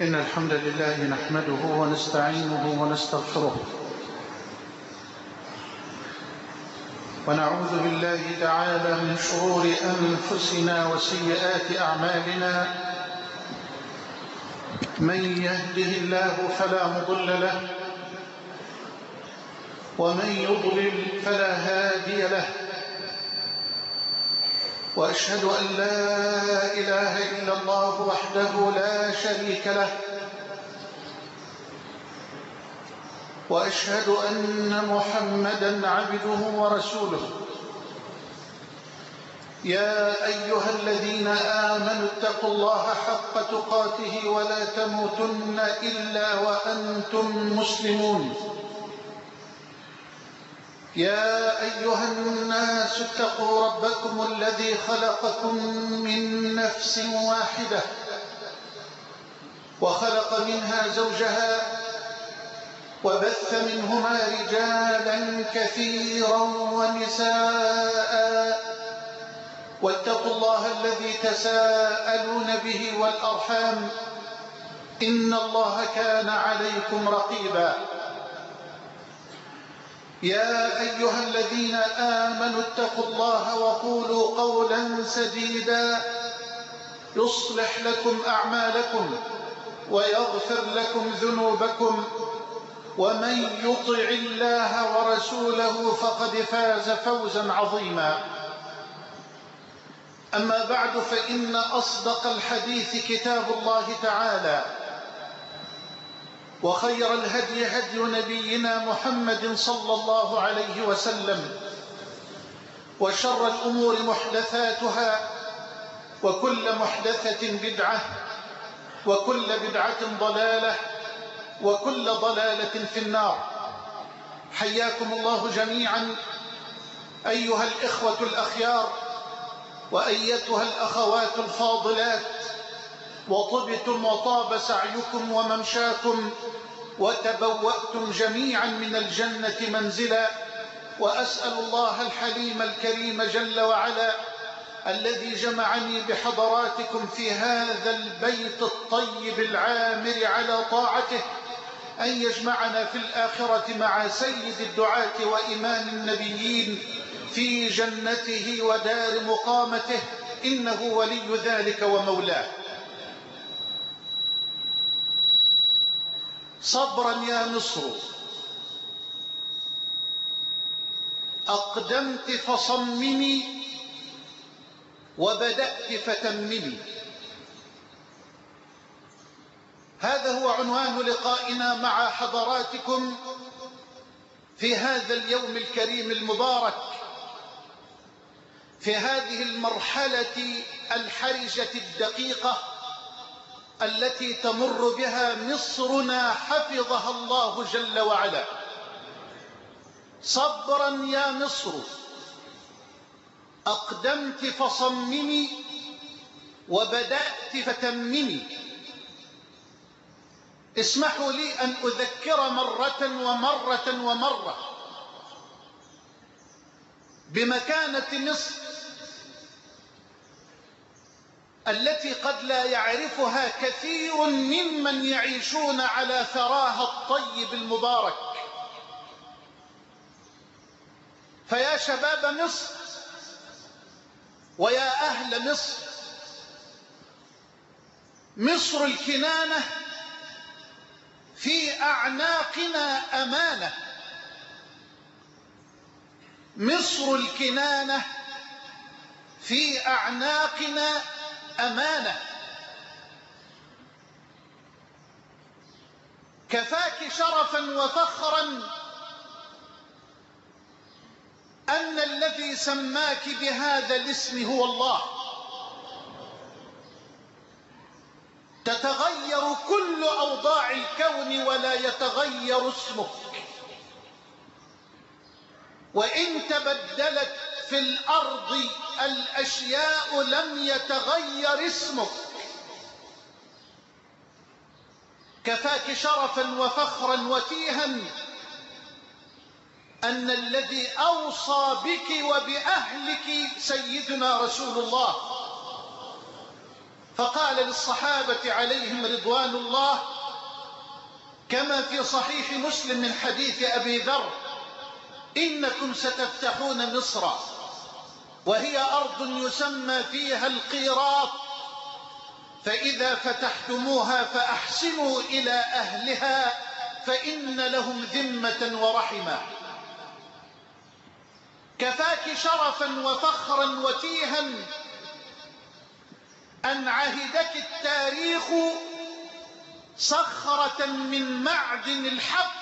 إن الحمد لله نحمده ونستعينه ونستغفره ونعوذ بالله تعالى من شرور أنفسنا وسيئات أعمالنا. من يهده الله فلا مضل له ومن يضلل فلا هادي له، وأشهد أن لا إله إلا الله وحده لا شريك له، وأشهد أن محمدًا عبده ورسوله. يا أيها الذين آمنوا اتقوا الله حق تقاته ولا تموتن إلا وأنتم مسلمون. يا أيها الناس اتقوا ربكم الذي خلقكم من نفس واحدة وخلق منها زوجها وبث منهما رجالا كثيرا ونساء، واتقوا الله الذي تساءلون به والأرحام إن الله كان عليكم رقيبا. يا أيها الذين آمنوا اتقوا الله وقولوا قولا سديدا يصلح لكم أعمالكم ويغفر لكم ذنوبكم، ومن يطع الله ورسوله فقد فاز فوزا عظيما. أما بعد، فإن أصدق الحديث كتاب الله تعالى، وخير الهدي هدي نبينا محمد صلى الله عليه وسلم، وشر الأمور محدثاتها، وكل محدثة بدعة، وكل بدعة ضلالة، وكل ضلالة في النار. حياكم الله جميعا أيها الإخوة الأخيار وأيتها الأخوات الفاضلات، وطبتم وطاب سعيكم وممشاكم، وتبوأتم جميعا من الجنة منزلا. وأسأل الله الحليم الكريم جل وعلا الذي جمعني بحضراتكم في هذا البيت الطيب العامر على طاعته أن يجمعنا في الآخرة مع سيد الدعاة وإمام النبيين في جنته ودار مقامته، إنه ولي ذلك ومولاه. صبرا يا مصر، أقدمت فصممي وبدأت فتممي. هذا هو عنوان لقائنا مع حضراتكم في هذا اليوم الكريم المبارك، في هذه المرحلة الحرجة الدقيقة التي تمر بها مصرنا حفظها الله جل وعلا. صبرا يا مصر، أقدمت فصممي وبدأت فتممي. اسمحوا لي أن أذكر مرة ومرة بمكانة مصر التي قد لا يعرفها كثير ممن يعيشون على ثراها الطيب المبارك. فيا شباب مصر ويا أهل مصر، مصر الكنانة في أعناقنا أمانة. مصر الكنانة في أعناقنا أمانة. كفاك شرفا وفخرا أن الذي سماك بهذا الاسم هو الله. تتغير كل أوضاع الكون ولا يتغير اسمك، وإن تبدلت في الأرض الأشياء لم يتغير اسمك. كفاك شرفا وفخرا وتيها أن الذي أوصى بك وبأهلك سيدنا رسول الله. فقال للصحابة عليهم رضوان الله كما في صحيح مسلم من حديث أبي ذر: إنكم ستفتحون مصر وهي أرض يسمى فيها القيراط، فإذا فتحتموها فأحسنوا إلى أهلها فإن لهم ذمة ورحمة. كفاك شرفا وفخرا وتيها أن عهدك التاريخ صخرة من معدن الحق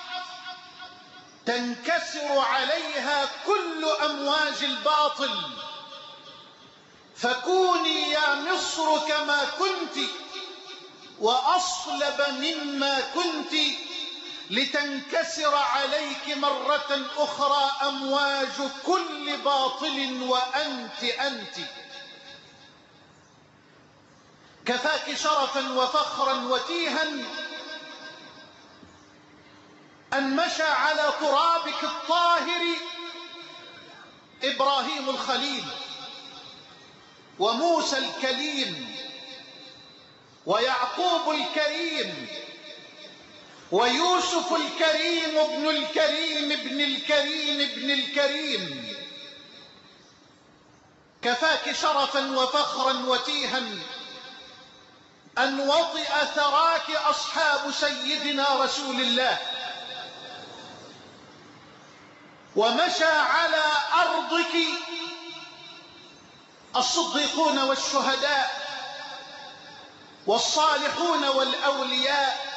تنكسر عليها كل أمواج الباطل، فكوني يا مصر كما كنت وأصلب مما كنت، لتنكسر عليك مرة أخرى أمواج كل باطل وأنت أنت. كفاك شرفا وفخرا وتيها أن مشى على ترابك الطاهر إبراهيم الخليل وموسى الكليم ويعقوب الكريم ويوسف الكريم ابن الكريم ابن الكريم ابن الكريم. كفاك شرفا وفخرا وتيها أن وطئ ثراك أصحاب سيدنا رسول الله ومشى على أرضك الصديقون والشهداء والصالحون والأولياء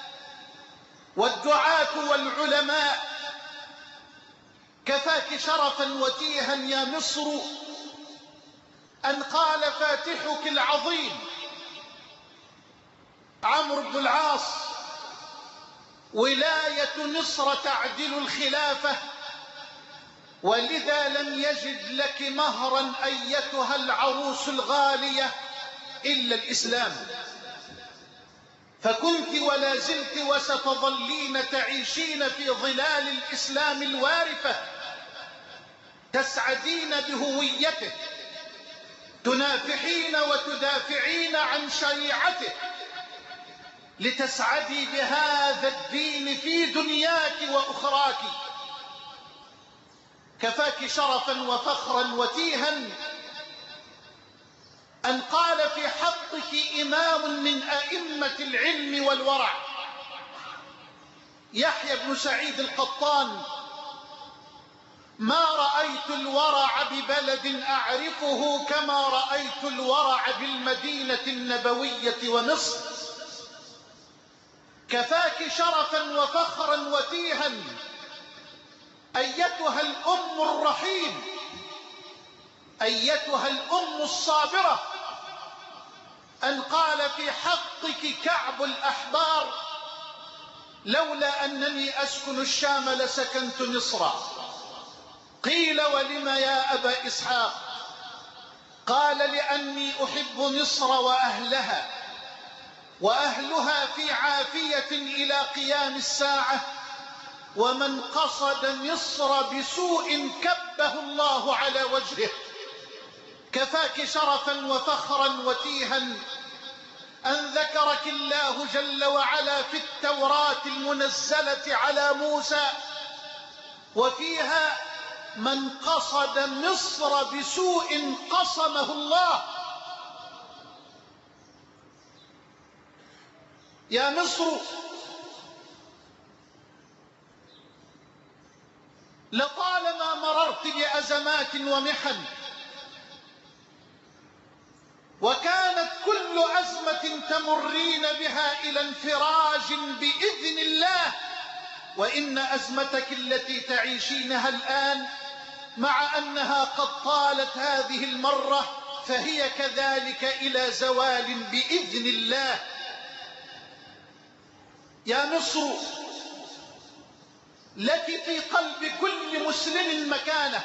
والدعاة والعلماء. كفاك شرفا وتيها يا مصر أن قال فاتحك العظيم عمرو بن العاص: ولاية مصر تعدل الخلافة، ولذا لم يجد لك مهرا أيتها العروس الغالية إلا الإسلام، فكنت ولا زلت وستظلين تعيشين في ظلال الإسلام الوارفة، تسعدين بهويته، تنافحين وتدافعين عن شريعته، لتسعدي بهذا الدين في دنياك وأخراك. كفاك شرفا وفخرا وتيها أن قال في حقك إمام من أئمة العلم والورع يحيى بن سعيد القطان: ما رأيت الورع ببلد أعرفه كما رأيت الورع بالمدينة النبوية ومصر. كفاك شرفا وفخرا وتيها أيتها الأم الرحيم، أيتها الأم الصابرة، أن قال في حقك كعب الأحبار: لولا أنني أسكن الشام لسكنت مصر. قيل: ولم يا أبا إسحاق؟ قال: لأني أحب مصر وأهلها، وأهلها في عافية إلى قيام الساعة، ومن قصد مصر بسوء كبه الله على وجهه. كفاك شرفا وفخرا وتيها أن ذكرك الله جل وعلا في التوراة المنزلة على موسى، وفيها: من قصد مصر بسوء قصمه الله. يا مصر، لطالما مررت بأزمات ومحن، وكانت كل أزمة تمرين بها إلى انفراج بإذن الله، وإن أزمتك التي تعيشينها الآن مع أنها قد طالت هذه المرة فهي كذلك إلى زوال بإذن الله. يا مصر، لك في قلب كل مسلم مكانة،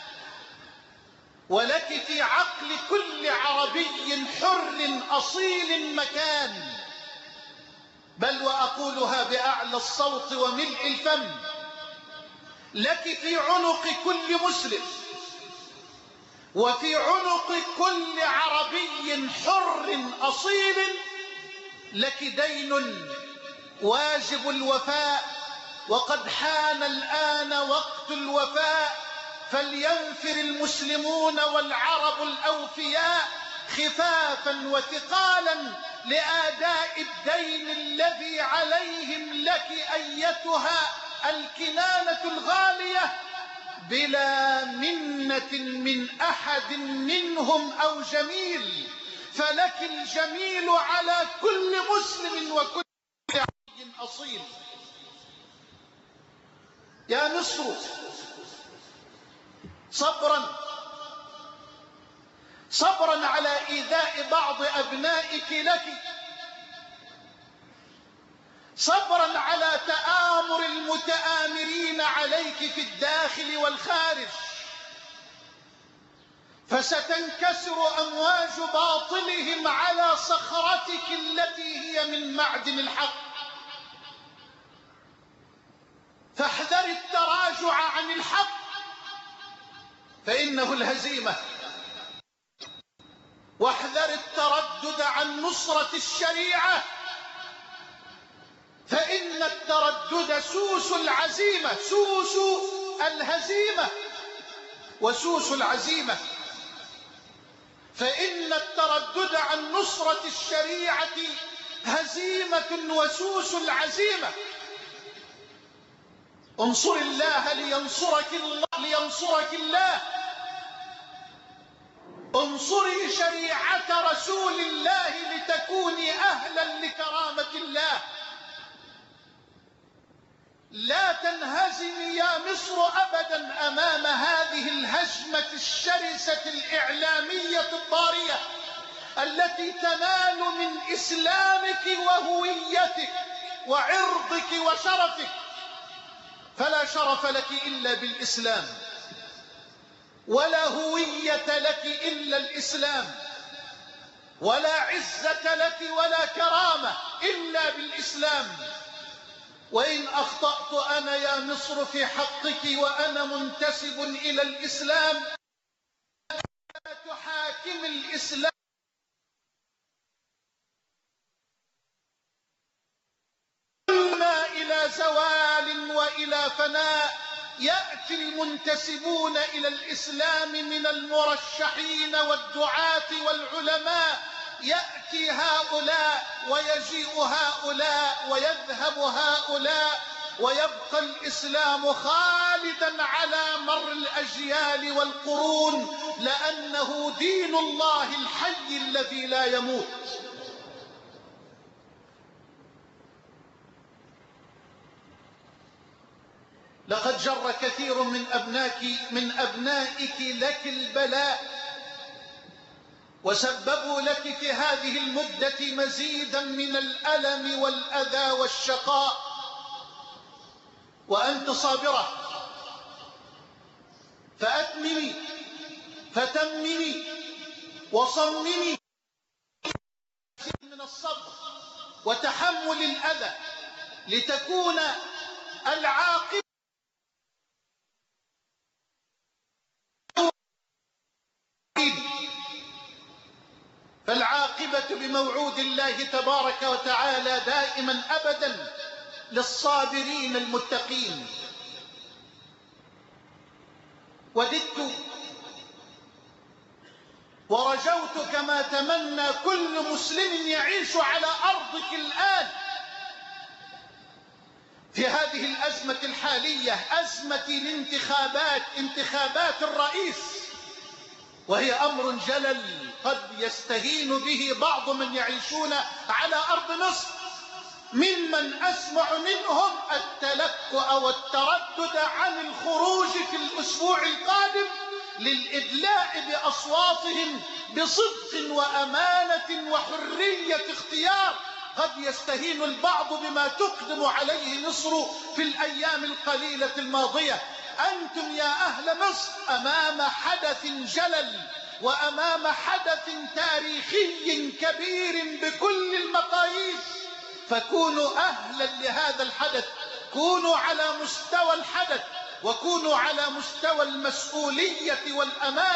ولك في عقل كل عربي حر أصيل مكان، بل وأقولها بأعلى الصوت وملء الفم: لك في عنق كل مسلم وفي عنق كل عربي حر أصيل لك دين واجب الوفاء، وقد حان الآن وقت الوفاء، فلينفر المسلمون والعرب الأوفياء خفافا وثقالا لآداء الدين الذي عليهم لك أيتها الكنانة الغالية، بلا منة من أحد منهم أو جميل، فلك الجميل على كل مسلم وكل عربي أصيل. يا مصر صبرا على إيذاء بعض أبنائك لك، صبرا على تآمر المتآمرين عليك في الداخل والخارج، فستنكسر أمواج باطلهم على صخرتك التي هي من معدن الحق. فاحذر التراجع عن الحق فإنه الهزيمة، واحذر التردد عن نصرة الشريعة فإن التردد سوس العزيمة، سوس الهزيمة وسوس العزيمة، فإن التردد عن نصرة الشريعة هزيمة وسوس العزيمة. انصر الله لينصرك الله، انصري شريعة رسول الله لتكوني أهلا لكرامة الله. لا تنهزمي يا مصر أبدا أمام هذه الهجمة الشرسة الإعلامية الضارية التي تنال من إسلامك وهويتك وعرضك وشرفك. فلا شرف لك إلا بالإسلام، ولا هوية لك إلا الإسلام، ولا عزة لك ولا كرامة إلا بالإسلام. وإن أخطأت أنا يا مصر في حقك وأنا منتسب إلى الإسلام، لا تحاكم الإسلام إما إلى زوال وإلى فناء. يأتي المنتسبون إلى الإسلام من المرشحين والدعاة والعلماء، يأتي هؤلاء ويجيء هؤلاء ويذهب هؤلاء، ويبقى الإسلام خالدا على مر الأجيال والقرون، لأنه دين الله الحي الذي لا يموت. لقد جر كثير من أبنائك لك البلاء، وسببوا لك في هذه المدة مزيدا من الألم والأذى والشقاء، وأنت صابرة، فأتممي فتممي وصممي من الصبر وتحمل الأذى لتكون العاقبة فالعاقبة بموعود الله تبارك وتعالى دائما أبدا للصابرين المتقين. وددت ورجوت كما تمنى كل مسلم يعيش على أرضك الآن في هذه الأزمة الحالية، أزمة الانتخابات، انتخابات الرئيس، وهي أمر جلل قد يستهين به بعض من يعيشون على أرض مصر، ممن أسمع منهم التلكؤ والتردد عن الخروج في الأسبوع القادم للإدلاء بأصواتهم بصدق وأمانة وحرية اختيار. قد يستهين البعض بما تقدم عليه مصر في الأيام القليلة الماضية. أنتم يا أهل مصر أمام حدث جلل وأمام حدث تاريخي كبير بكل المقاييس، فكونوا أهلا لهذا الحدث، كونوا على مستوى الحدث، وكونوا على مستوى المسؤولية والأمانة،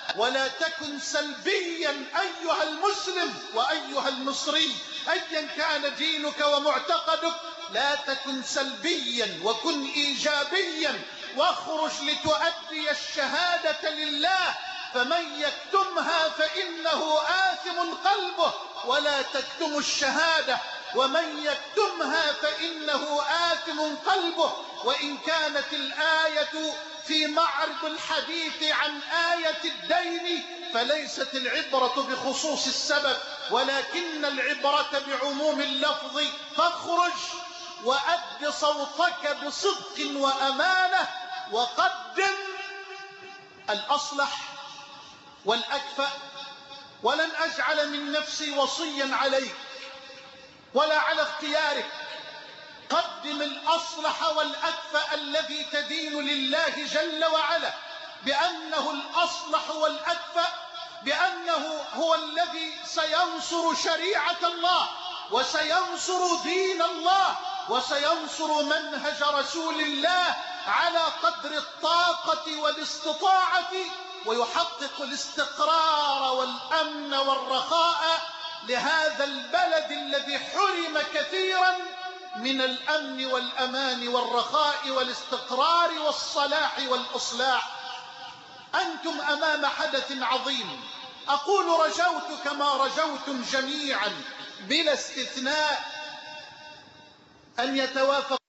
ولا تكن سلبيا أيها المسلم وأيها المصري أيا كان دينك ومعتقدك. لا تكن سلبيا وكن إيجابيا، واخرج لتؤدي الشهادة لله، فمن يكتمها فإنه آثم قلبه. ولا تكتم الشهادة، ومن يكتمها فإنه آثم قلبه. وإن كانت الآية في معرض الحديث عن آية الدين فليست العبرة بخصوص السبب، ولكن العبرة بعموم اللفظ. فاخرج وأد صوتك بصدق وأمانة، وقدم الأصلح والأكفأ. ولن أجعل من نفسي وصيا عليك ولا على اختيارك. قدم الأصلح والأكفأ الذي تدين لله جل وعلا بأنه الأصلح والأكفأ، بأنه هو الذي سينصر شريعة الله وسينصر دين الله وسينصر منهج رسول الله على قدر الطاقة والاستطاعة، ويحقق الاستقرار والأمن والرخاء لهذا البلد الذي حرم كثيرا من الأمن والأمان والرخاء والاستقرار والصلاح والإصلاح. أنتم أمام حدث عظيم. أقول رجوت كما رجوتم جميعا بلا استثناء أن يتوافق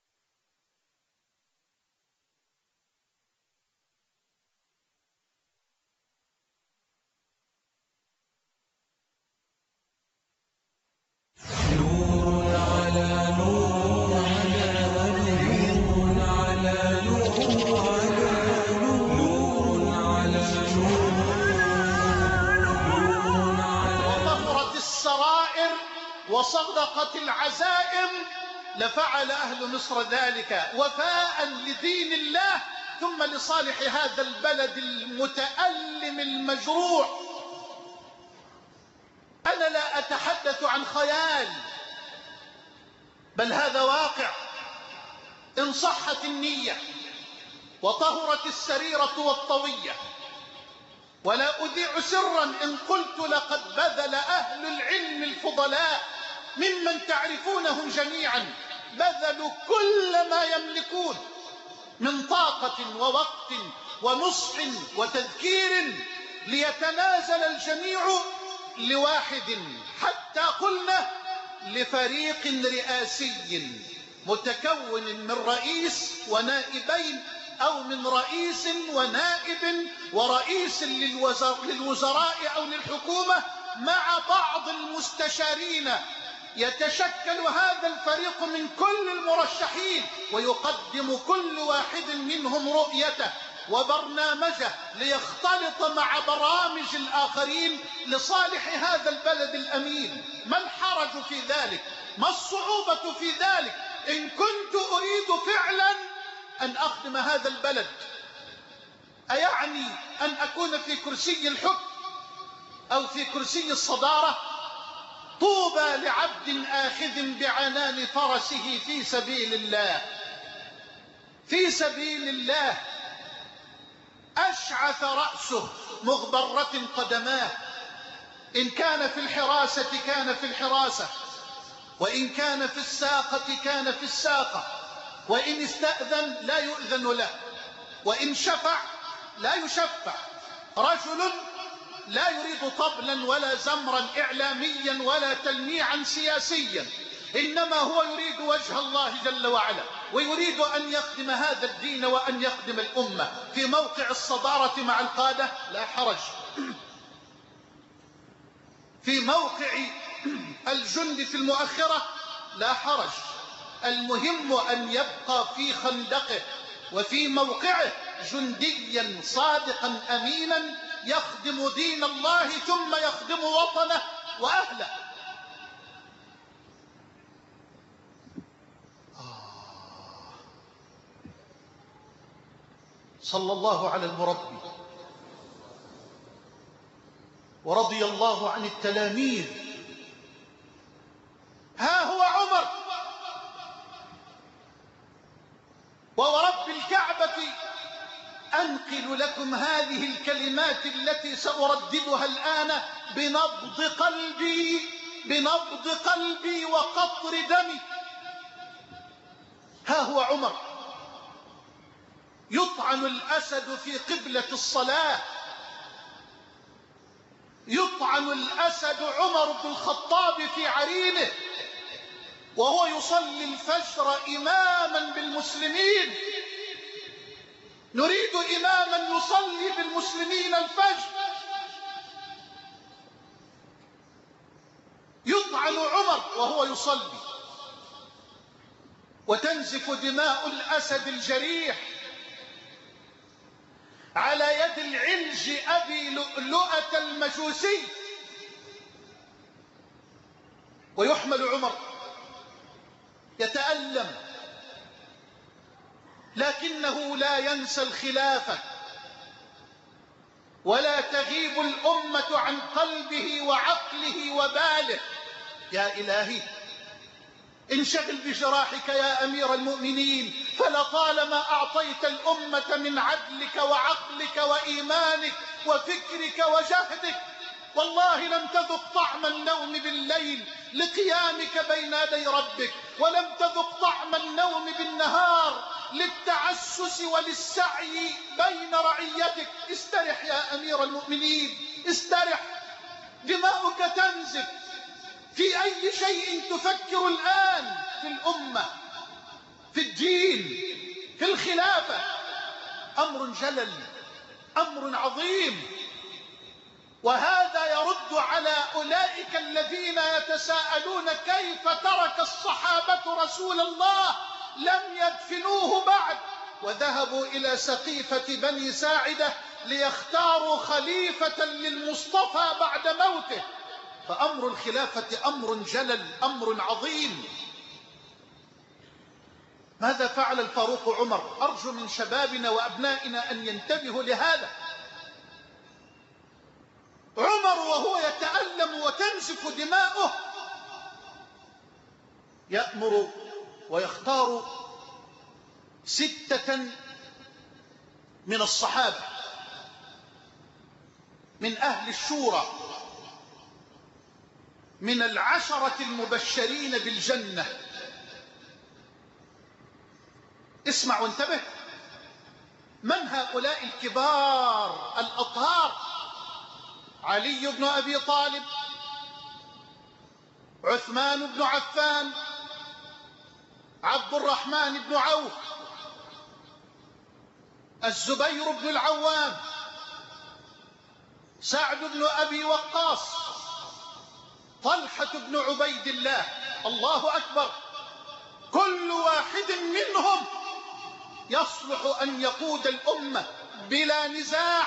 وصدقت العزائم لفعل أهل مصر ذلك وفاء لدين الله ثم لصالح هذا البلد المتألم المجروح. أنا لا أتحدث عن خيال، بل هذا واقع. إن صحت النية وطهرت السريرة والطوية، ولا أذيع سرا إن قلت لقد بذل أهل العلم الفضلاء ممن تعرفونهم جميعا، بذلوا كل ما يملكون من طاقة ووقت ونصح وتذكير ليتنازل الجميع لواحد، حتى قلنا لفريق رئاسي متكون من رئيس ونائبين، أو من رئيس ونائب ورئيس للوزراء أو للحكومة مع بعض المستشارين. يتشكل هذا الفريق من كل المرشحين، ويقدم كل واحد منهم رؤيته وبرنامجه ليختلط مع برامج الآخرين لصالح هذا البلد الأمين. ما الحرج في ذلك؟ ما الصعوبة في ذلك إن كنت أريد فعلا أن أخدم هذا البلد؟ أيعني أن أكون في كرسي الحكم أو في كرسي الصدارة؟ طوبى لعبد آخذ بعنان فرسه في سبيل الله، في سبيل الله، أشعث رأسه مغبرة قدماه. إن كان في الحراسة كان في الحراسة، وإن كان في الساقة كان في الساقة، وإن استأذن لا يؤذن له، وإن شفع لا يشفع. رجل لا يريد طبلا ولا زمرا إعلاميا ولا تلميعا سياسيا، إنما هو يريد وجه الله جل وعلا، ويريد أن يخدم هذا الدين وأن يخدم الأمة. في موقع الصدارة مع القادة لا حرج، في موقع الجند في المؤخرة لا حرج. المهم أن يبقى في خندقه وفي موقعه جنديا صادقا أمينا يخدم دين الله ثم يخدم وطنه وأهله. صلى الله على المربي، ورضي الله عن التلاميذ. ها هو عمر وورب الكعبة أنقل لكم هذه الكلمات التي سأرددها الآن بنبض قلبي وقطر دمي. ها هو عمر يطعن الأسد في قبلة الصلاة، يطعن الأسد عمر بن الخطاب في عرينه وهو يصلي الفجر إماما بالمسلمين. نريد إماما يصلي بالمسلمين الفجر، يطعن عمر وهو يصلي، وتنزف دماء الأسد الجريح على يد العلج أبي لؤلؤة المجوسي، ويحمل عمر يتألم، لكنه لا ينسى الخلافة، ولا تغيب الأمة عن قلبه وعقله وباله. يا إلهي انشغل بجراحك يا أمير المؤمنين، فلطالما أعطيت الأمة من عدلك وعقلك وإيمانك وفكرك وجهدك، والله لم تذق طعم النوم بالليل لقيامك بين يدي ربك، ولم تذق طعم النوم بالنهار للتعسس وللسعي بين رعيتك. استرح يا أمير المؤمنين، استرح، دماؤك تنزف. في أي شيء تفكر الآن؟ في الأمة، في الدين، في الخلافة. أمر جلل، أمر عظيم. وهذا يرد على أولئك الذين يتساءلون كيف ترك الصحابة رسول الله لم يدفنوه بعد، وذهبوا إلى سقيفة بني ساعدة ليختاروا خليفة للمصطفى بعد موته. فأمر الخلافة أمر جلل، أمر عظيم. ماذا فعل الفاروق عمر؟ أرجو من شبابنا وأبنائنا أن ينتبهوا لهذا. عمر وهو يتألم وتنزف دماؤه يأمر ويختار 6 من الصحابة من أهل الشورى، من 10 المبشرين بالجنة. اسمع وانتبه. من هؤلاء الكبار الأطهار؟ علي بن أبي طالب، عثمان بن عفان، عبد الرحمن بن عوف، الزبير بن العوام، سعد بن أبي وقاص، طلحة بن عبيد الله. الله أكبر. كل واحد منهم يصلح أن يقود الأمة بلا نزاع.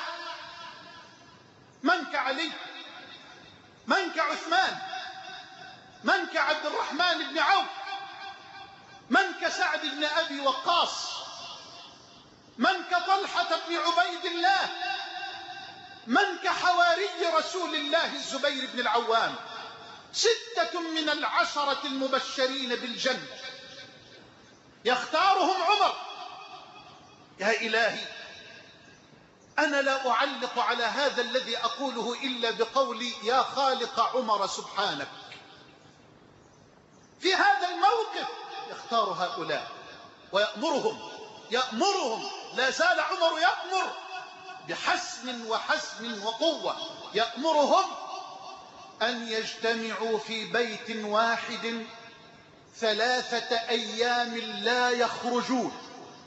من كعلي، من كعثمان، من كعبد الرحمن بن عوف، من كسعد بن أبي وقاص، من كطلحة بن عبيد الله، من كحواري رسول الله الزبير بن العوام. 6 من 10 المبشرين بالجنة يختارهم عمر. يا إلهي، أنا لا أعلق على هذا الذي أقوله إلا بقولي يا خالق عمر سبحانك. في هذا الموقف يختار هؤلاء ويأمرهم. لا زال عمر يأمر بحسم وحسم وقوة. يأمرهم أن يجتمعوا في بيت واحد 3 أيام لا يخرجون.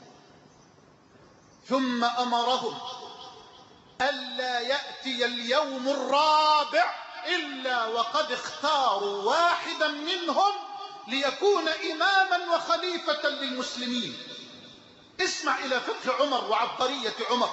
ثم أمرهم ألا يأتي اليوم الرابع إلا وقد اختاروا واحدا منهم ليكون إماما وخليفة للمسلمين. اسمع إلى فقه عمر وعبقرية عمر.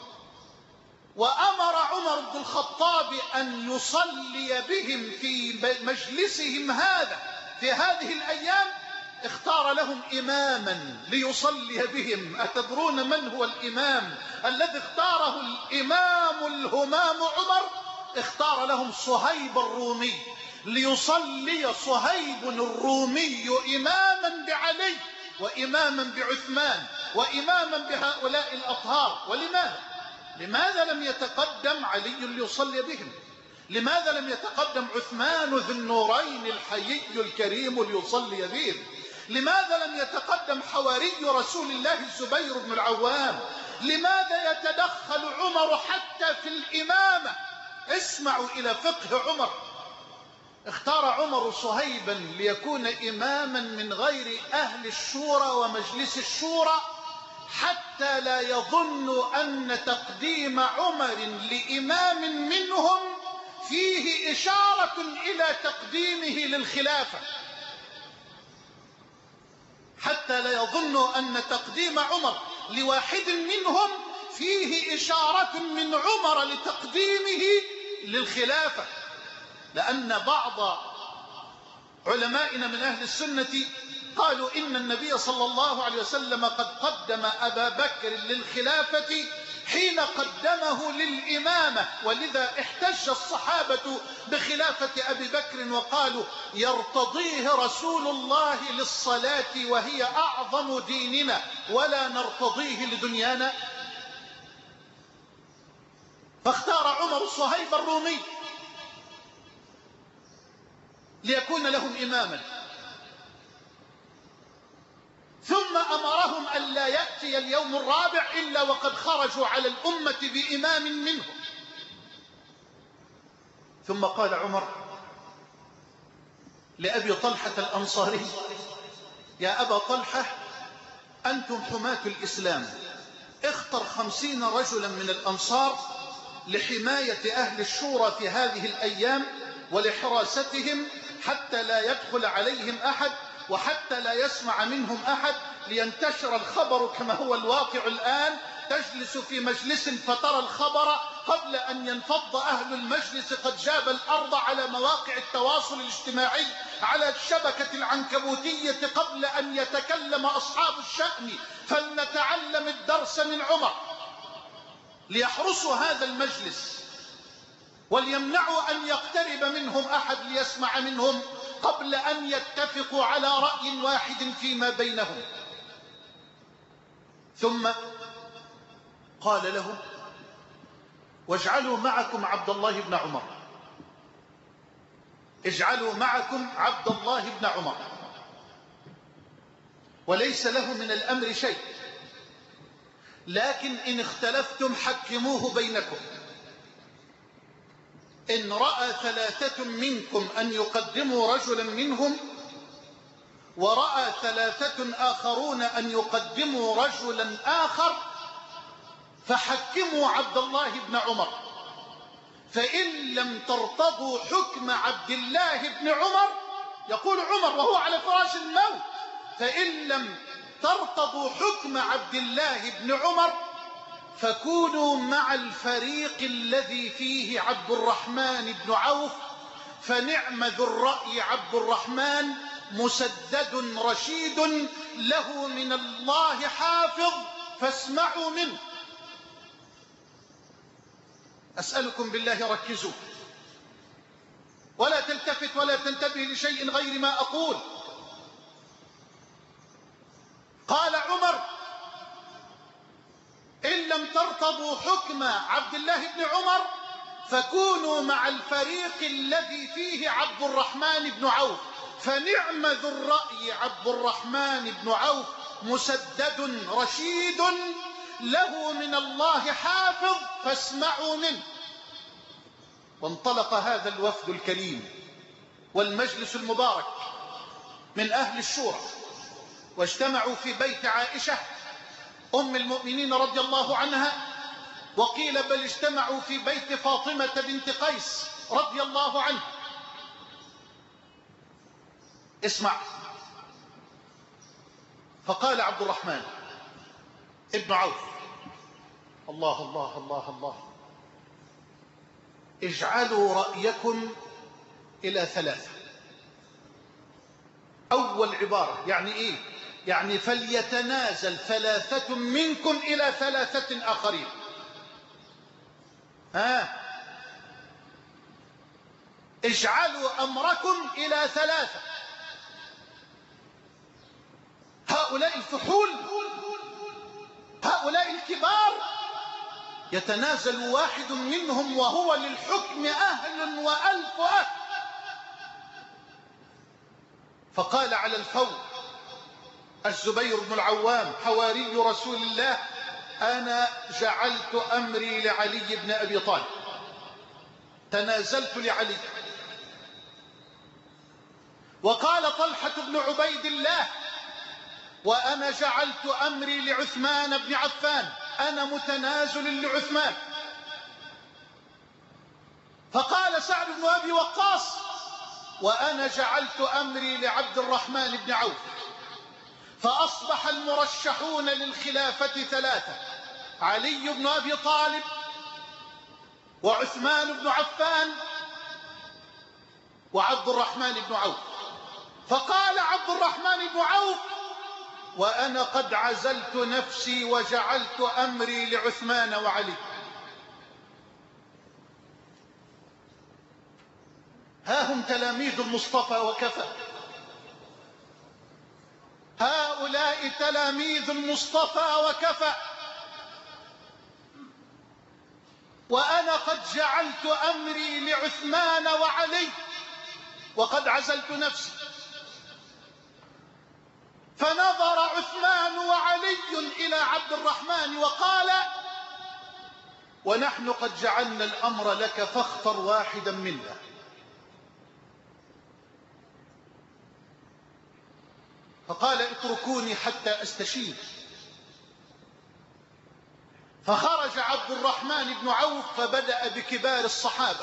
وأمر عمر بن الخطاب أن يصلي بهم في مجلسهم هذا في هذه الأيام. اختار لهم إماما ليصلي بهم. أتدرون من هو الإمام الذي اختاره الإمام الهمام عمر؟ اختار لهم صهيب الرومي ليصلي صهيب الرومي إماما بعلي وإماما بعثمان وإماما بهؤلاء الأطهار. ولماذا؟ لماذا لم يتقدم علي ليصلي بهم؟ لماذا لم يتقدم عثمان ذو النورين الحيي الكريم ليصلي بهم؟ لماذا لم يتقدم حواري رسول الله الزبير بن العوام؟ لماذا يتدخل عمر حتى في الإمامة؟ اسمعوا إلى فقه عمر. اختار عمر صهيبا ليكون إماما من غير أهل الشورى ومجلس الشورى، حتى لا يظن أن تقديم عمر لإمام منهم فيه إشارة إلى تقديمه للخلافة، حتى لا يظن أن تقديم عمر لواحد منهم فيه إشارة من عمر لتقديمه للخلافة. لأن بعض علمائنا من أهل السنة قالوا إن النبي صلى الله عليه وسلم قد قدم أبا بكر للخلافة حين قدمه للإمامة، ولذا احتج الصحابة بخلافة أبي بكر وقالوا يرتضيه رسول الله للصلاة وهي أعظم ديننا ولا نرتضيه لدنيانا. فاختار عمر صهيب الرومي ليكون لهم إماما، ثم أمرهم ألا يأتي اليوم الرابع إلا وقد خرجوا على الأمة بإمام منهم. ثم قال عمر لأبي طلحة الأنصاري: يا أبا طلحة، أنتم حماة الإسلام، اختر 50 رجلا من الأنصار لحماية أهل الشورى في هذه الأيام ولحراستهم حتى لا يدخل عليهم أحد وحتى لا يسمع منهم أحد، لينتشر الخبر كما هو الواقع الآن. تجلس في مجلس فترى الخبر قبل أن ينفض أهل المجلس قد جاب الأرض على مواقع التواصل الاجتماعي، على الشبكة العنكبوتية قبل أن يتكلم أصحاب الشأن. فلنتعلم الدرس من عمر، ليحرسوا هذا المجلس وليمنعوا أن يقترب منهم أحد ليسمع منهم قبل أن يتفقوا على رأي واحد فيما بينهم. ثم قال له: واجعلوا معكم عبد الله بن عمر، اجعلوا معكم عبد الله بن عمر، وليس له من الأمر شيء، لكن إن اختلفتم حكموه بينكم. إن رأى 3 منكم أن يقدموا رجلا منهم، ورأى 3 آخرون أن يقدموا رجلا آخر، فحكموا عبد الله بن عمر. فإن لم ترتضوا حكم عبد الله بن عمر، يقول عمر وهو على فراش الموت، فإن لم ترتضوا حكم عبد الله بن عمر فكونوا مع الفريق الذي فيه عبد الرحمن بن عوف، فنعم ذو الرأي عبد الرحمن، مسدد رشيد، له من الله حافظ، فاسمعوا منه. أسألكم بالله ركزوا ولا تلتفت ولا تنتبه لشيء غير ما أقول. قال عمر: إن لم ترتضوا حكم عبد الله بن عمر فكونوا مع الفريق الذي فيه عبد الرحمن بن عوف، فنعم ذو الرأي عبد الرحمن بن عوف، مسدد رشيد، له من الله حافظ، فاسمعوا منه. وانطلق هذا الوفد الكريم والمجلس المبارك من أهل الشورى، واجتمعوا في بيت عائشة أم المؤمنين رضي الله عنها، وقيل بل اجتمعوا في بيت فاطمة بنت قيس رضي الله عنها. اسمع. فقال عبد الرحمن ابن عوف: الله الله الله الله، اجعلوا رأيكم إلى 3. أول عبارة يعني إيه؟ يعني فليتنازل 3 منكم إلى 3 آخرين. اجعلوا أمركم إلى 3. هؤلاء الفحول، هؤلاء الكبار، يتنازل واحد منهم وهو للحكم أهل وألف أهل. فقال على الفور الزبير بن العوام حواري رسول الله: أنا جعلت أمري لعلي بن أبي طالب، تنازلت لعلي. وقال طلحة بن عبيد الله: وأنا جعلت أمري لعثمان بن عفان، أنا متنازل لعثمان. فقال سعد بن أبي وقاص: وأنا جعلت أمري لعبد الرحمن بن عوف. فأصبح المرشحون للخلافة ثلاثة: علي بن أبي طالب وعثمان بن عفان وعبد الرحمن بن عوف. فقال عبد الرحمن بن عوف: وأنا قد عزلت نفسي وجعلت أمري لعثمان وعلي. ها هم تلاميذ المصطفى وكفى. هؤلاء تلاميذ المصطفى وكفى. وأنا قد جعلت أمري لعثمان وعلي وقد عزلت نفسي. فنظر عثمان وعلي إلى عبد الرحمن وقال: ونحن قد جعلنا الأمر لك فاختر واحدا منا. فقال: اتركوني حتى أستشير. فخرج عبد الرحمن بن عوف فبدأ بكبار الصحابة.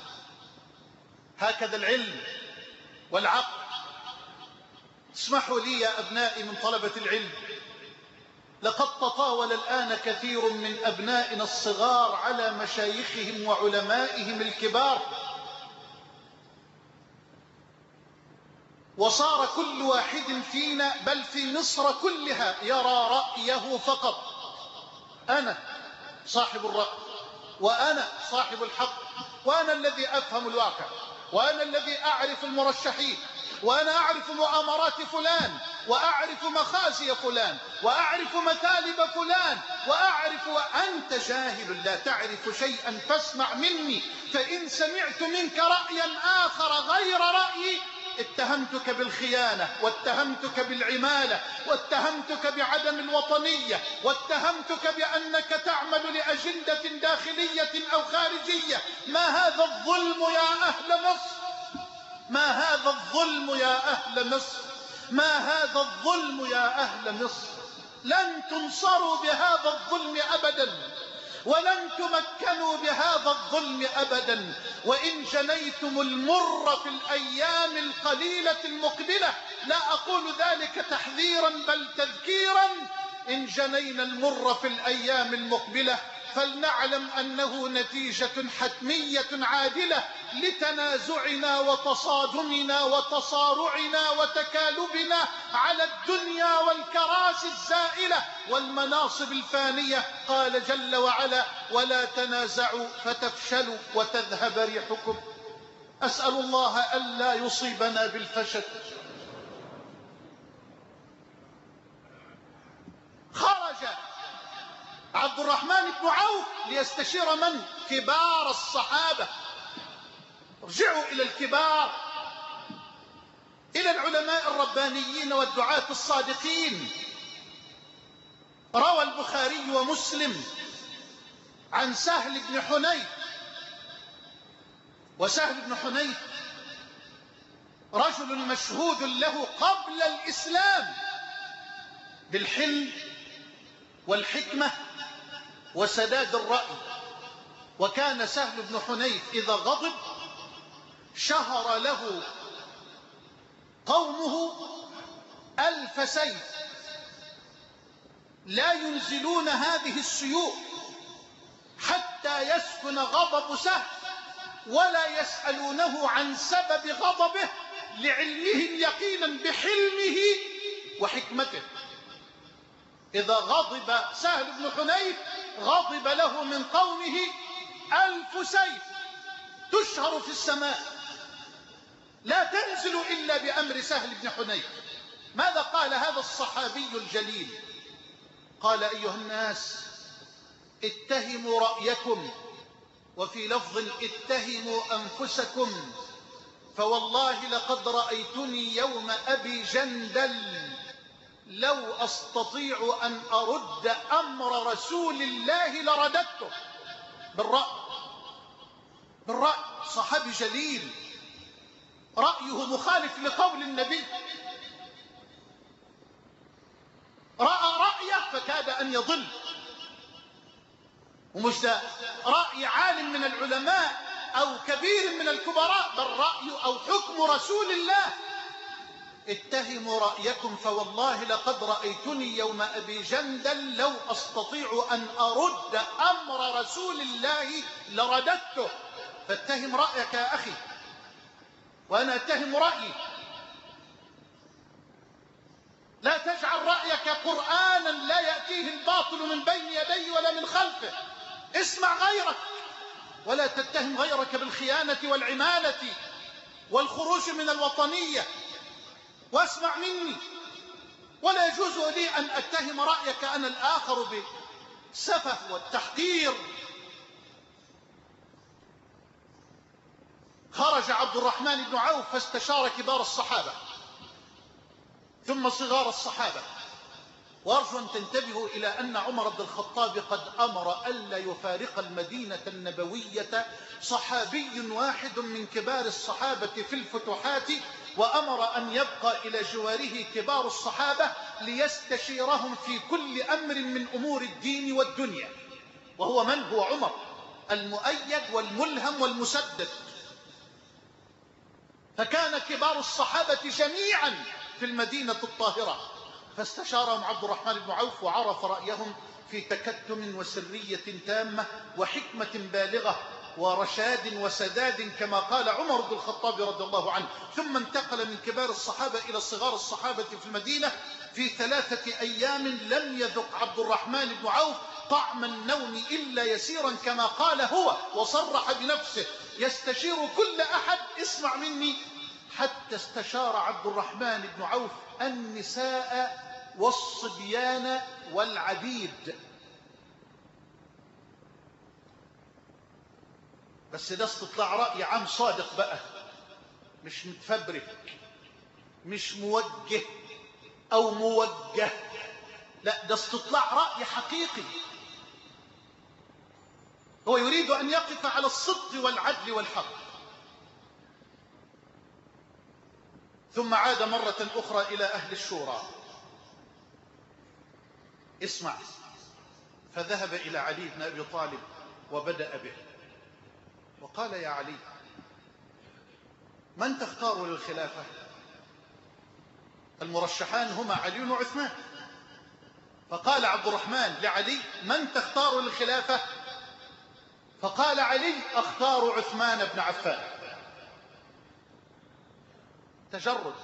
هكذا العلم والعقل. اسمحوا لي يا أبنائي من طلبة العلم، لقد تطاول الآن كثير من أبنائنا الصغار على مشايخهم وعلمائهم الكبار، وصار كل واحد فينا بل في مصر كلها يرى رأيه فقط. أنا صاحب الرأي، وأنا صاحب الحق، وأنا الذي أفهم الواقع، وأنا الذي أعرف المرشحين، وأنا أعرف مؤامرات فلان، وأعرف مخازي فلان، وأعرف مثالب فلان، وأعرف. وأنت جاهل لا تعرف شيئا فاسمع مني، فإن سمعت منك رأيا آخر غير رأيي اتهمتك بالخيانة، واتهمتك بالعمالة، واتهمتك بعدم الوطنية، واتهمتك بأنك تعمل لأجندة داخلية أو خارجية. ما هذا الظلم يا أهل مصر؟ ما هذا الظلم يا أهل مصر؟ ما هذا الظلم يا أهل مصر؟ لن تنصروا بهذا الظلم أبدا، ولن تمكنوا بهذا الظلم أبدا. وإن جنيتم المر في الأيام القليلة المقبلة، لا أقول ذلك تحذيرا بل تذكيرا، إن جنينا المر في الأيام المقبلة فلنعلم أنه نتيجة حتمية عادلة لتنازعنا وتصادمنا وتصارعنا وتكالبنا على الدنيا والكراسي الزائلة والمناصب الفانية. قال جل وعلا: ولا تنازعوا فتفشلوا وتذهب ريحكم. أسأل الله ألا يصيبنا بالفشل. خرج عبد الرحمن بن عوف ليستشير من؟ كبار الصحابة. ارجعوا إلى الكبار، إلى العلماء الربانيين والدعاة الصادقين. روى البخاري ومسلم عن سهل بن حنيف، وسهل بن حنيف رجل مشهود له قبل الإسلام بالحلم والحكمة وسداد الرأي. وكان سهل بن حنيف إذا غضب شهر له قومه 1000 سيف، لا ينزلون هذه السيوف حتى يسكن غضب سهل، ولا يسألونه عن سبب غضبه لعلمهم يقينا بحلمه وحكمته. إذا غضب سهل بن حنيف غضب له من قومه 1000 سيف تشهر في السماء لا تنزل إلا بأمر سهل بن حنيف. ماذا قال هذا الصحابي الجليل؟ قال: أيها الناس، اتهموا رأيكم، وفي لفظ اتهموا أنفسكم، فوالله لقد رأيتني يوم أبي جندل لو أستطيع أن أرد أمر رسول الله لرددته. بالرأي، صحابي جليل رأيه مخالف لقول النبي، رأى رأيه فكاد أن يضل، ومش ده رأي عالم من العلماء أو كبير من الكبراء، بل رأي أو حكم رسول الله. اتهموا رأيكم فوالله لقد رأيتني يوم أبي جندل لو أستطيع أن أرد أمر رسول الله لرددته. فاتهم رأيك يا أخي، وأنا أتهم رأيي. لا تجعل رأيك قرآنا لا يأتيه الباطل من بين يديه ولا من خلفه. اسمع غيرك، ولا تتهم غيرك بالخيانة والعمالة والخروج من الوطنية، واسمع مني. ولا يجوز لي أن أتهم رأيك أنا الآخر بالسفه والتحقير. خرج عبد الرحمن بن عوف فاستشار كبار الصحابة ثم صغار الصحابة. وأرجو أن تنتبهوا إلى أن عمر بن الخطاب قد أمر ألا يفارق المدينة النبوية صحابي واحد من كبار الصحابة في الفتوحات، وأمر أن يبقى إلى جواره كبار الصحابة ليستشيرهم في كل أمر من أمور الدين والدنيا. وهو من؟ هو عمر المؤيد والملهم والمسدد. فكان كبار الصحابة جميعا في المدينة الطاهرة، فاستشارهم عبد الرحمن بن عوف وعرف رأيهم في تكتم وسرية تامة وحكمة بالغة ورشاد وسداد كما قال عمر بن الخطاب رضي الله عنه. ثم انتقل من كبار الصحابة إلى صغار الصحابة في المدينة. في 3 أيام لم يذق عبد الرحمن بن عوف طعم النوم إلا يسيرا كما قال هو، وصرح بنفسه يستشير كل أحد. اسمع مني، حتى استشار عبد الرحمن بن عوف النساء والصبيان والعبيد. بس ده استطلاع رأي عام صادق بقى، مش متفبرك، مش موجه أو موجه، لا، ده استطلاع رأي حقيقي. هو يريد أن يقف على الصدق والعدل والحق. ثم عاد مرة أخرى إلى أهل الشورى. اسمع، فذهب إلى علي بن أبي طالب وبدأ به وقال: يا علي، من تختار للخلافة؟ المرشحان هما علي وعثمان. فقال عبد الرحمن لعلي: من تختار للخلافة؟ فقال علي: أختار عثمان بن عفان. تجرد،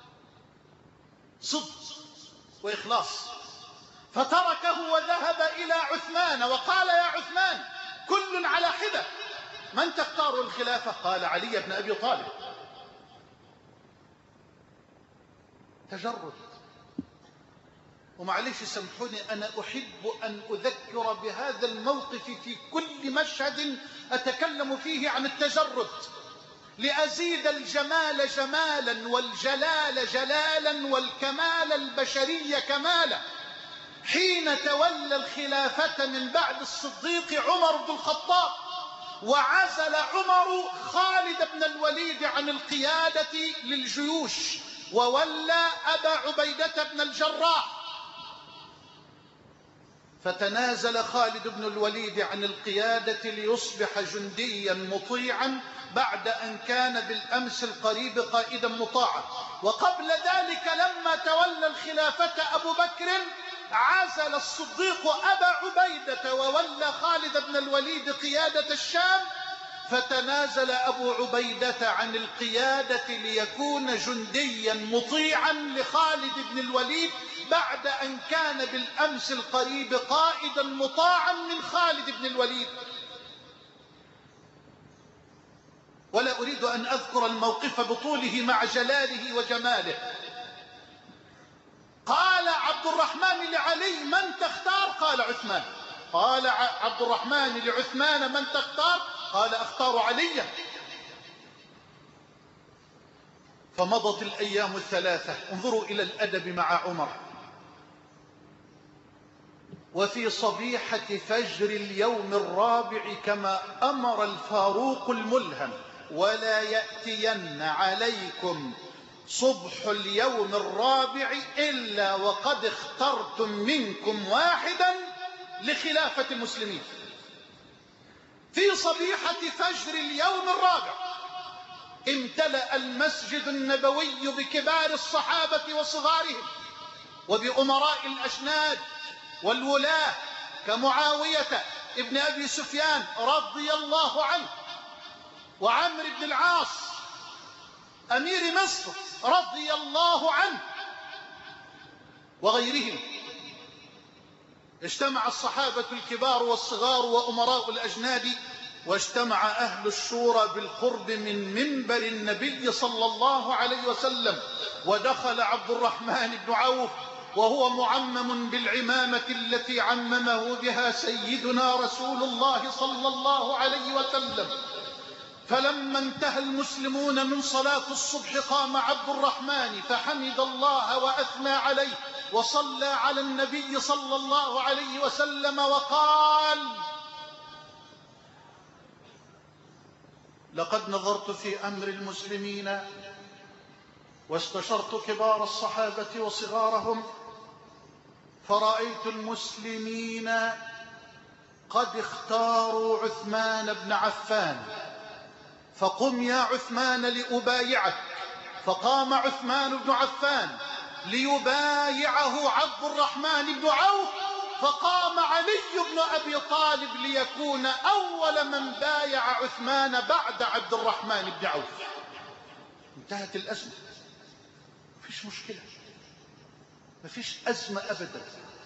صدق وإخلاص. فتركه وذهب إلى عثمان وقال: يا عثمان، كل على حدة، من تختار الخلافة؟ قال: علي بن أبي طالب. تجرد. ومعليش سامحوني، أنا أحب أن أذكر بهذا الموقف في كل مشهد أتكلم فيه عن التجرد، لأزيد الجمال جمالا والجلال جلالا والكمال البشري كمالا. حين تولى الخلافة من بعد الصديق عمر بن الخطاب، وعزل عمر خالد بن الوليد عن القيادة للجيوش وولى أبا عبيدة بن الجراح، فتنازل خالد بن الوليد عن القيادة ليصبح جنديا مطيعا بعد أن كان بالأمس القريب قائدا مطاعا. وقبل ذلك لما تولى الخلافة أبو بكر عزل الصديق أبا عبيدة وولى خالد بن الوليد قيادة الشام، فتنازل أبو عبيدة عن القيادة ليكون جنديا مطيعا لخالد بن الوليد بعد أن كان بالأمس القريب قائدا مطاعا من خالد بن الوليد. ولا أريد أن أذكر الموقف بطوله مع جلاله وجماله. قال عبد الرحمن لعلي: من تختار؟ قال: عثمان. قال عبد الرحمن لعثمان: من تختار؟ قال: أختار عليا. فمضت الأيام الثلاثة. انظروا إلى الأدب مع عمر. وفي صبيحة فجر اليوم الرابع كما أمر الفاروق الملهم: ولا يأتين عليكم صبح اليوم الرابع إلا وقد اخترتم منكم واحدا لخلافة المسلمين. في صبيحة فجر اليوم الرابع امتلأ المسجد النبوي بكبار الصحابة وصغارهم وبأمراء الأشناد والولاة كمعاوية ابن أبي سفيان رضي الله عنه، وعمرو بن العاص أمير مصر رضي الله عنه، وغيرهم. اجتمع الصحابة الكبار والصغار وأمراء الأجناد، واجتمع أهل الشورى بالقرب من منبر النبي صلى الله عليه وسلم. ودخل عبد الرحمن بن عوف وهو معمم بالعمامة التي عممه بها سيدنا رسول الله صلى الله عليه وسلم. فلما انتهى المسلمون من صلاة الصبح قام عبد الرحمن فحمد الله وأثنى عليه وصلى على النبي صلى الله عليه وسلم وقال: لقد نظرت في أمر المسلمين واستشرت كبار الصحابة وصغارهم، فرأيت المسلمين قد اختاروا عثمان بن عفان، فقم يا عثمان لأبايعك. فقام عثمان بن عفان ليبايعه عبد الرحمن بن عوف، فقام علي بن أبي طالب ليكون أول من بايع عثمان بعد عبد الرحمن بن عوف. انتهت الأزمة، مفيش مشكلة، مفيش أزمة أبدا.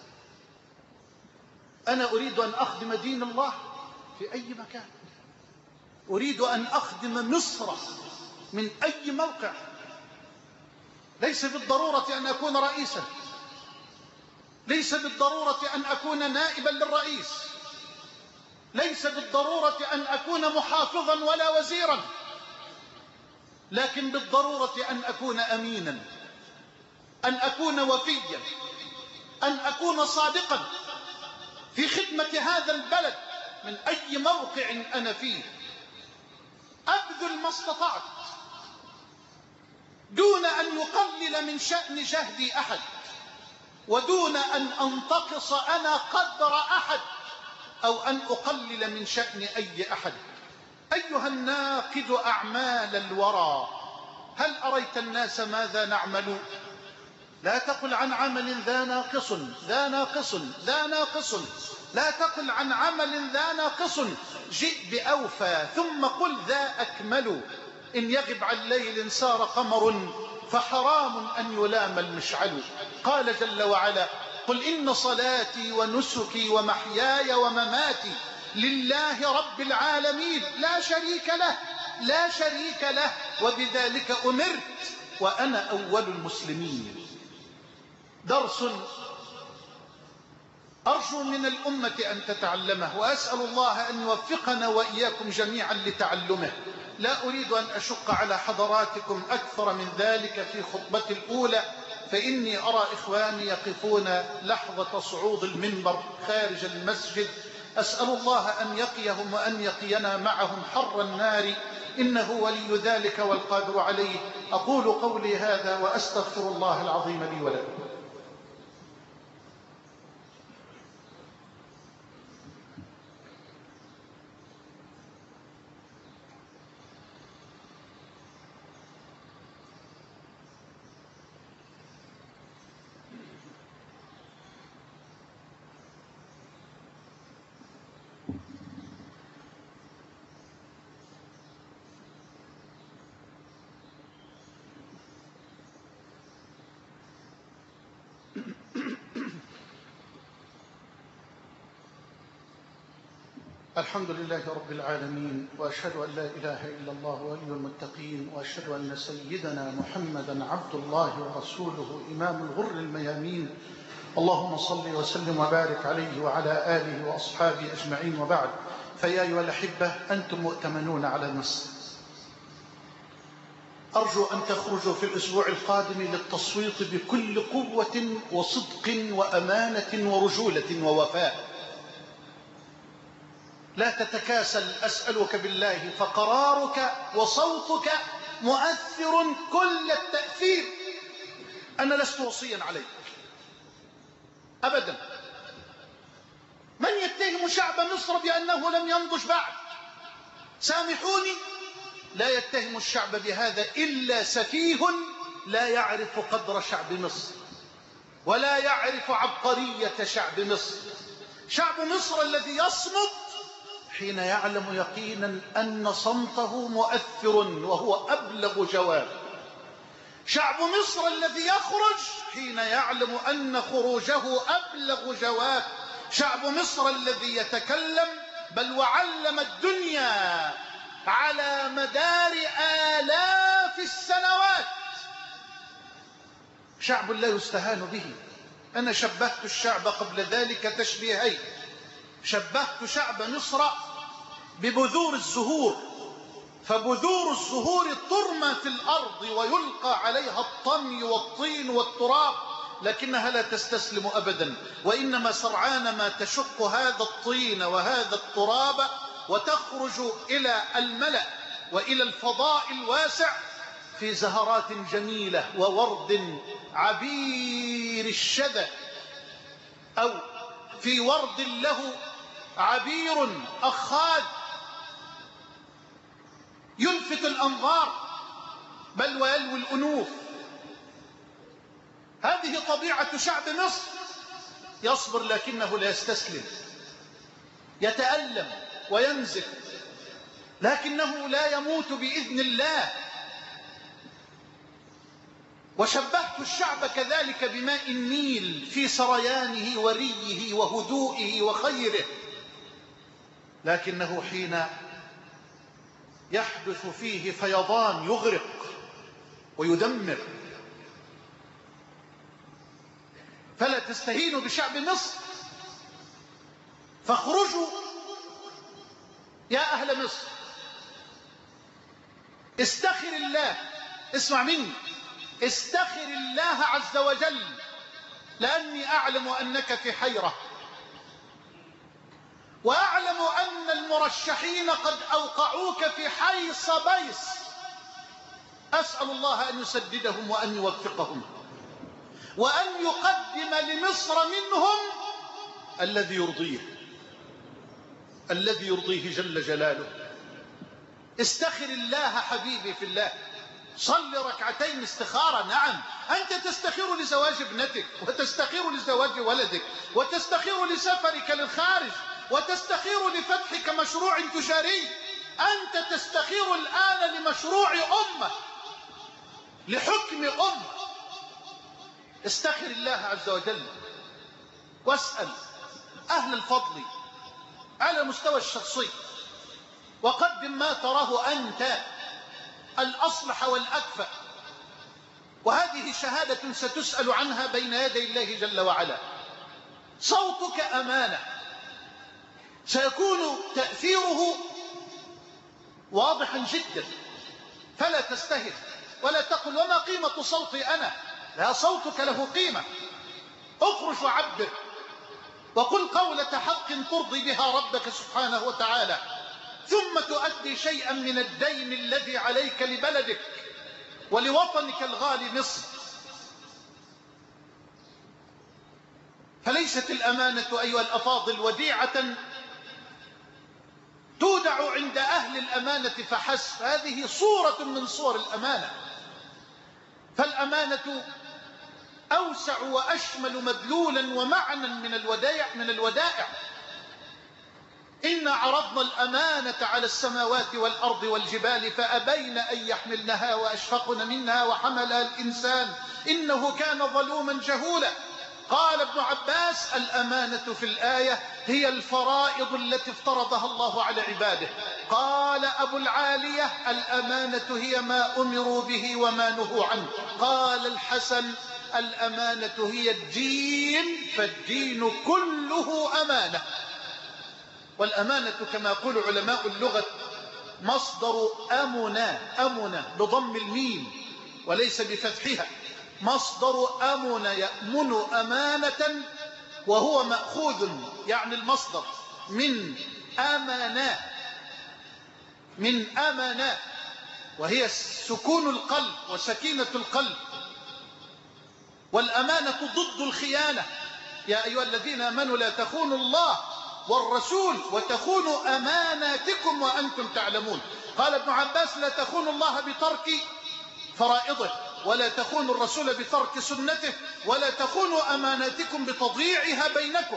أنا أريد أن أخدم دين الله في أي مكان، أريد أن أخدم مصر من أي موقع. ليس بالضرورة أن أكون رئيسا، ليس بالضرورة أن أكون نائبا للرئيس، ليس بالضرورة أن أكون محافظا ولا وزيرا، لكن بالضرورة أن أكون أمينا، أن أكون وفيا، أن أكون صادقا في خدمة هذا البلد من أي موقع أنا فيه. أبذل ما استطعت دون أن يقلل من شأن جهدي أحد، ودون أن أنتقص أنا قدر أحد أو أن أقلل من شأن أي أحد. أيها الناقد أعمال الورى، هل أريت الناس ماذا نعمل؟ لا تقل عن عمل ذا ناقص ذا ناقص ذا ناقص، لا تقل عن عمل ذا ناقص، جئ بأوفى ثم قل ذا أكمل. إن يغب عن ليل سار قمر فحرام أن يلام المشعل. قال جل وعلا: قل إن صلاتي ونسكي ومحياي ومماتي لله رب العالمين لا شريك له لا شريك له وبذلك أمرت وأنا أول المسلمين. درس أرجو من الأمة أن تتعلمه، وأسأل الله أن يوفقنا وإياكم جميعا لتعلمه. لا أريد أن أشق على حضراتكم أكثر من ذلك في خطبتي الأولى، فإني أرى إخواني يقفون لحظة صعود المنبر خارج المسجد. أسأل الله أن يقيهم وأن يقينا معهم حر النار، إنه ولي ذلك والقادر عليه. أقول قولي هذا وأستغفر الله العظيم لي ولكم. الحمد لله رب العالمين، وأشهد أن لا إله إلا الله ولي المتقين، وأشهد أن سيدنا محمدا عبد الله ورسوله إمام الغر الميامين. اللهم صل وسلم وبارك عليه وعلى آله وأصحابه أجمعين، وبعد. فيا أيها الأحبة، أنتم مؤتمنون على مصر. أرجو أن تخرجوا في الأسبوع القادم للتصويت بكل قوة وصدق وأمانة ورجولة ووفاء. لا تتكاسل، أسألك بالله، فقرارك وصوتك مؤثر كل التأثير. أنا لست وصيا عليك أبدا. من يتهم شعب مصر بأنه لم ينضج بعد؟ سامحوني، لا يتهم الشعب بهذا إلا سفيه لا يعرف قدر شعب مصر ولا يعرف عبقرية شعب مصر. شعب مصر الذي يصمت حين يعلم يقينا أن صمته مؤثر وهو أبلغ جواب. شعب مصر الذي يخرج حين يعلم أن خروجه أبلغ جواب. شعب مصر الذي يتكلم بل وعلم الدنيا على مدار آلاف السنوات. شعب لا يستهان به. أنا شبهت الشعب قبل ذلك تشبيهين. شبهت شعب مصر ببذور الزهور، فبذور الزهور ترمى في الأرض ويلقى عليها الطمي والطين والتراب، لكنها لا تستسلم أبدا، وإنما سرعان ما تشق هذا الطين وهذا التراب وتخرج إلى الملأ وإلى الفضاء الواسع في زهرات جميلة وورد عبير الشذا، أو في ورد له عبير أخاد يلفت الأنظار بل ويلوي الأنوف. هذه طبيعة شعب مصر. يصبر لكنه لا يستسلم، يتألم وينزف لكنه لا يموت بإذن الله. وشبهت الشعب كذلك بماء النيل في سريانه وريه وهدوئه وخيره، لكنه حين يحدث فيه فيضان يغرق ويدمر. فلا تستهينوا بشعب مصر، فاخرجوا يا أهل مصر. استخر الله، اسمع مني، استخر الله عز وجل، لأني أعلم أنك في حيرة، وأعلم أن المرشحين قد أوقعوك في حيص بيص. أسأل الله أن يسددهم وأن يوفقهم وأن يقدم لمصر منهم الذي يرضيه جل جلاله. استخر الله حبيبي في الله. صل ركعتين استخارة. نعم، أنت تستخير لزواج ابنتك، وتستخير لزواج ولدك، وتستخير لسفرك للخارج، وتستخير لفتحك مشروع تجاري. أنت تستخير الآن لمشروع أمة، لحكم أمة. استخر الله عز وجل واسأل أهل الفضل على مستوى الشخصي، وقدم ما تراه أنت الأصلح والأكفأ، وهذه شهادة ستسأل عنها بين يدي الله جل وعلا. صوتك أمانة، سيكون تأثيره واضحا جدا، فلا تستهل ولا تقل وما قيمة صوتي أنا. لا، صوتك له قيمة. اخرج وعبر وقل قولة حق ترضي بها ربك سبحانه وتعالى، ثم تؤدي شيئا من الدين الذي عليك لبلدك ولوطنك الغالي مصر. فليست الأمانة أيها الأفاضل وديعة تودع عند أهل الأمانة فحسب، هذه صورة من صور الأمانة. فالأمانة أوسع وأشمل مدلولا ومعنى من الودائع. إنا عرضنا الأمانة على السماوات والأرض والجبال فأبين أن يحملنها وأشفقن منها وحملها الإنسان إنه كان ظلوما جهولا. قال ابن عباس: الأمانة في الآية هي الفرائض التي افترضها الله على عباده. قال أبو العالية: الأمانة هي ما أمروا به وما نهوا عنه. قال الحسن: الأمانة هي الدين، فالدين كله أمانة. والأمانة كما يقول علماء اللغة مصدر أمنة بضم الميم وليس بفتحها. مصدر أمن يأمن أمانة، وهو مأخوذ يعني المصدر من أمنا، وهي سكون القلب وسكينة القلب. والأمانة ضد الخيانة. يا أيها الذين آمنوا لا تخونوا الله والرسول وتخونوا أماناتكم وأنتم تعلمون. قال ابن عباس: لا تخونوا الله بترك فرائضه، ولا تخونوا الرسول بترك سنته، ولا تخونوا أماناتكم بتضييعها بينكم.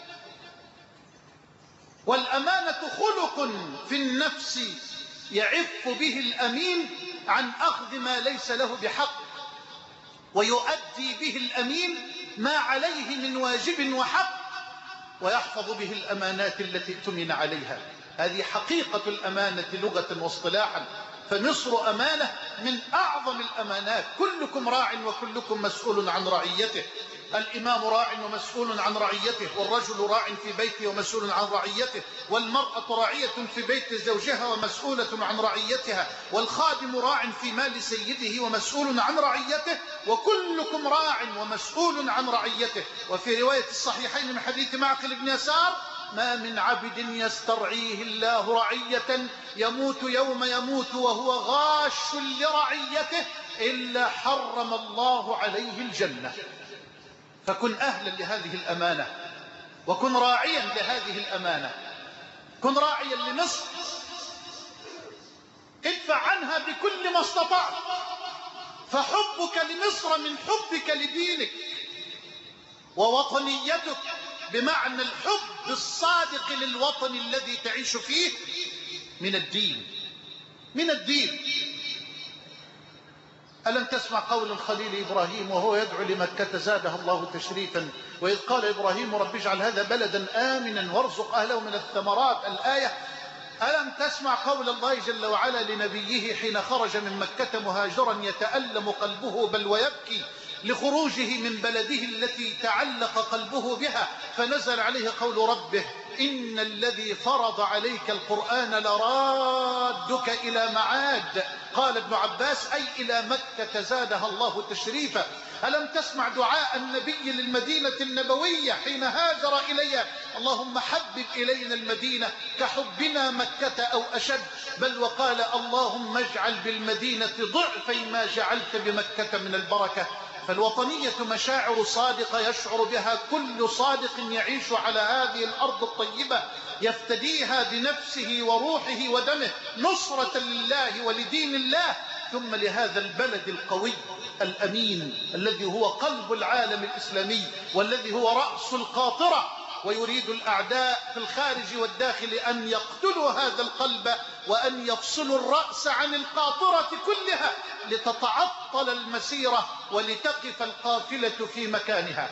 والأمانة خلق في النفس يعف به الأمين عن أخذ ما ليس له بحق، ويؤدي به الأمين ما عليه من واجب وحق، ويحفظ به الأمانات التي اؤتمن عليها. هذه حقيقة الأمانة لغة واصطلاحا. فمصر أمانة من أعظم الأمانات. كلكم راع وكلكم مسؤول عن رعيته. الإمام راع ومسؤول عن رعيته، والرجل راع في بيته ومسؤول عن رعيته، والمرأة راعية في بيت زوجها ومسؤولة عن رعيتها، والخادم راع في مال سيده ومسؤول عن رعيته، وكلكم راع ومسؤول عن رعيته. وفي رواية الصحيحين من حديث معقل بن يسار: ما من عبد يسترعيه الله رعية يموت يوم يموت وهو غاش لرعيته إلا حرم الله عليه الجنة. فكن أهلا لهذه الأمانة، وكن راعيا لهذه الأمانة. كن راعيا لمصر، ادفع عنها بكل ما استطعت، فحبك لمصر من حبك لدينك. ووطنيتك بمعنى الحب الصادق للوطن الذي تعيش فيه من الدين. ألم تسمع قول الخليل إبراهيم وهو يدعو لمكة زادها الله تشريفا: وإذ قال إبراهيم رب اجعل هذا بلدا آمنا وارزق أهله من الثمرات، الآية. ألم تسمع قول الله جل وعلا لنبيه حين خرج من مكة مهاجرا يتألم قلبه بل ويبكي لخروجه من بلده التي تعلق قلبه بها، فنزل عليه قول ربه: إن الذي فرض عليك القرآن لرادك إلى معاد. قال ابن عباس: أي إلى مكة زادها الله تشريفا. ألم تسمع دعاء النبي للمدينة النبوية حين هاجر إليها: اللهم حبب إلينا المدينة كحبنا مكة أو أشد، بل وقال: اللهم اجعل بالمدينة ضعفي ما جعلت بمكة من البركة. فالوطنية مشاعر صادقة يشعر بها كل صادق يعيش على هذه الأرض الطيبة، يفتديها بنفسه وروحه ودمه نصرة لله ولدين الله، ثم لهذا البلد القوي الأمين الذي هو قلب العالم الإسلامي، والذي هو رأس القاطرة. ويريد الأعداء في الخارج والداخل أن يقتلوا هذا القلب، وأن يفصلوا الرأس عن القاطرة كلها لتتعطل المسيرة ولتقف القافلة في مكانها.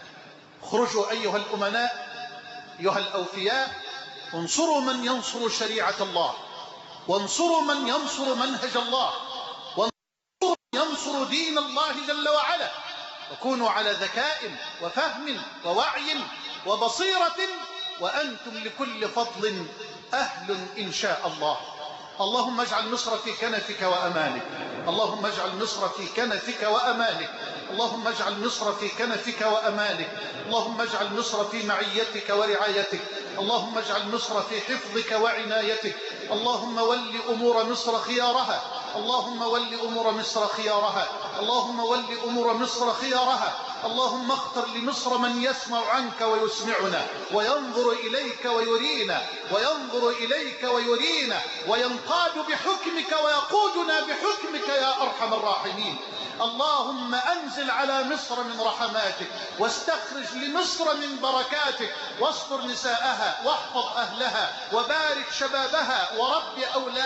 اخرجوا أيها الأمناء، أيها الأوفياء، انصروا من ينصر شريعة الله، وانصروا من ينصر منهج الله، وانصروا من ينصر دين الله جل وعلا. وكونوا على ذكاء وفهم ووعي وبصيرة، وأنتم لكل فضل أهل إن شاء الله. اللهم اجعل مصر في كنفك وأمانك، اللهم اجعل مصر في كنفك وأمانك، اللهم اجعل مصر في كنفك وأمانك، اللهم اجعل مصر في معيتك ورعايتك، اللهم اجعل مصر في حفظك وعنايتك. اللهم ول أمور مصر خيارها، اللهم ول أمور مصر خيارها، اللهم ول أمور مصر خيارها. اللهم اختر لمصر من يسمع عنك ويسمعنا، وينظر إليك ويرينا، وينظر إليك ويرينا، وينقاد بحكمك ويقودنا بحكمك يا أرحم الراحمين. اللهم أنزل على مصر من رحماتك، واستخرج لمصر من بركاتك، واستر نساءها، واحفظ أهلها، وبارك شبابها، ورب أولادها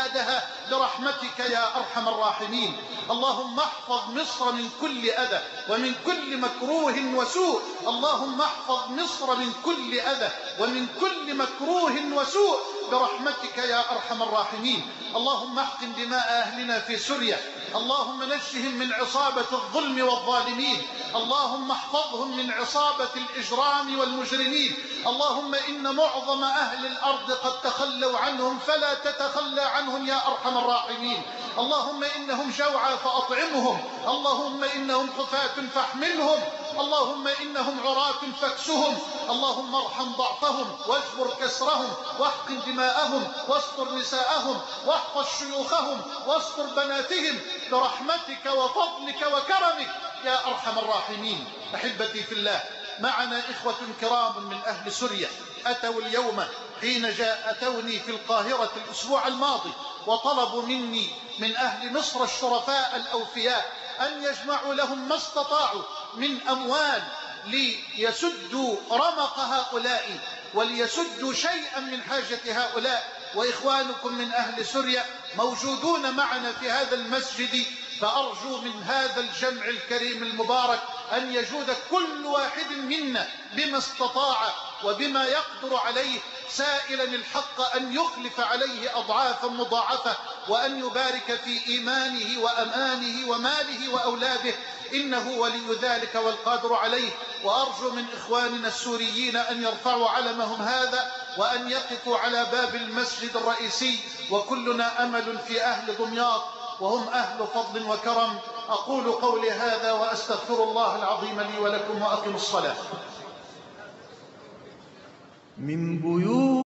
برحمتك يا أرحم الراحمين. اللهم احفظ مصر من كل أذى ومن كل مكروه وسوء. اللهم احفظ مصر من كل أذى ومن كل مكروه وسوء برحمتك يا أرحم الراحمين. اللهم احقن دماء أهلنا في سوريا. اللهم نجهم من عصابة الظلم والظالمين. اللهم احفظهم من عصابة الإجرام والمجرمين. اللهم إن معظم أهل الأرض قد تخلوا عنهم فلا تتخلى عنهم يا أرحم الراحمين. اللهم إنهم جوعى فأطعمهم. اللهم إنهم حفاة فاحملهم. اللهم إنهم عراة فاكسهم. اللهم ارحم ضعفهم واجبر كسرهم واحقن دماءهم واستر نساءهم واحفظ شيوخهم واستر بناتهم برحمتك وفضلك وكرمك يا أرحم الراحمين. أحبتي في الله، معنا إخوة كرام من أهل سوريا أتوا اليوم حين أتوني في القاهرة الأسبوع الماضي وطلبوا مني من أهل مصر الشرفاء الأوفياء أن يجمعوا لهم ما استطاعوا من أموال ليسدوا رمق هؤلاء وليسدوا شيئا من حاجة هؤلاء. وإخوانكم من أهل سوريا موجودون معنا في هذا المسجد، فأرجو من هذا الجمع الكريم المبارك أن يجود كل واحد منا بما استطاع وبما يقدر عليه، سائلا الحق أن يخلف عليه أضعافا مضاعفة وأن يبارك في إيمانه وأمانه وماله وأولاده، إنه ولي ذلك والقادر عليه. وأرجو من إخواننا السوريين أن يرفعوا علمهم هذا وأن يقفوا على باب المسجد الرئيسي، وكلنا أمل في أهل دمياط وهم أهل فضل وكرم. أقول قولي هذا وأستغفر الله العظيم لي ولكم وأقم الصلاة. من بيوت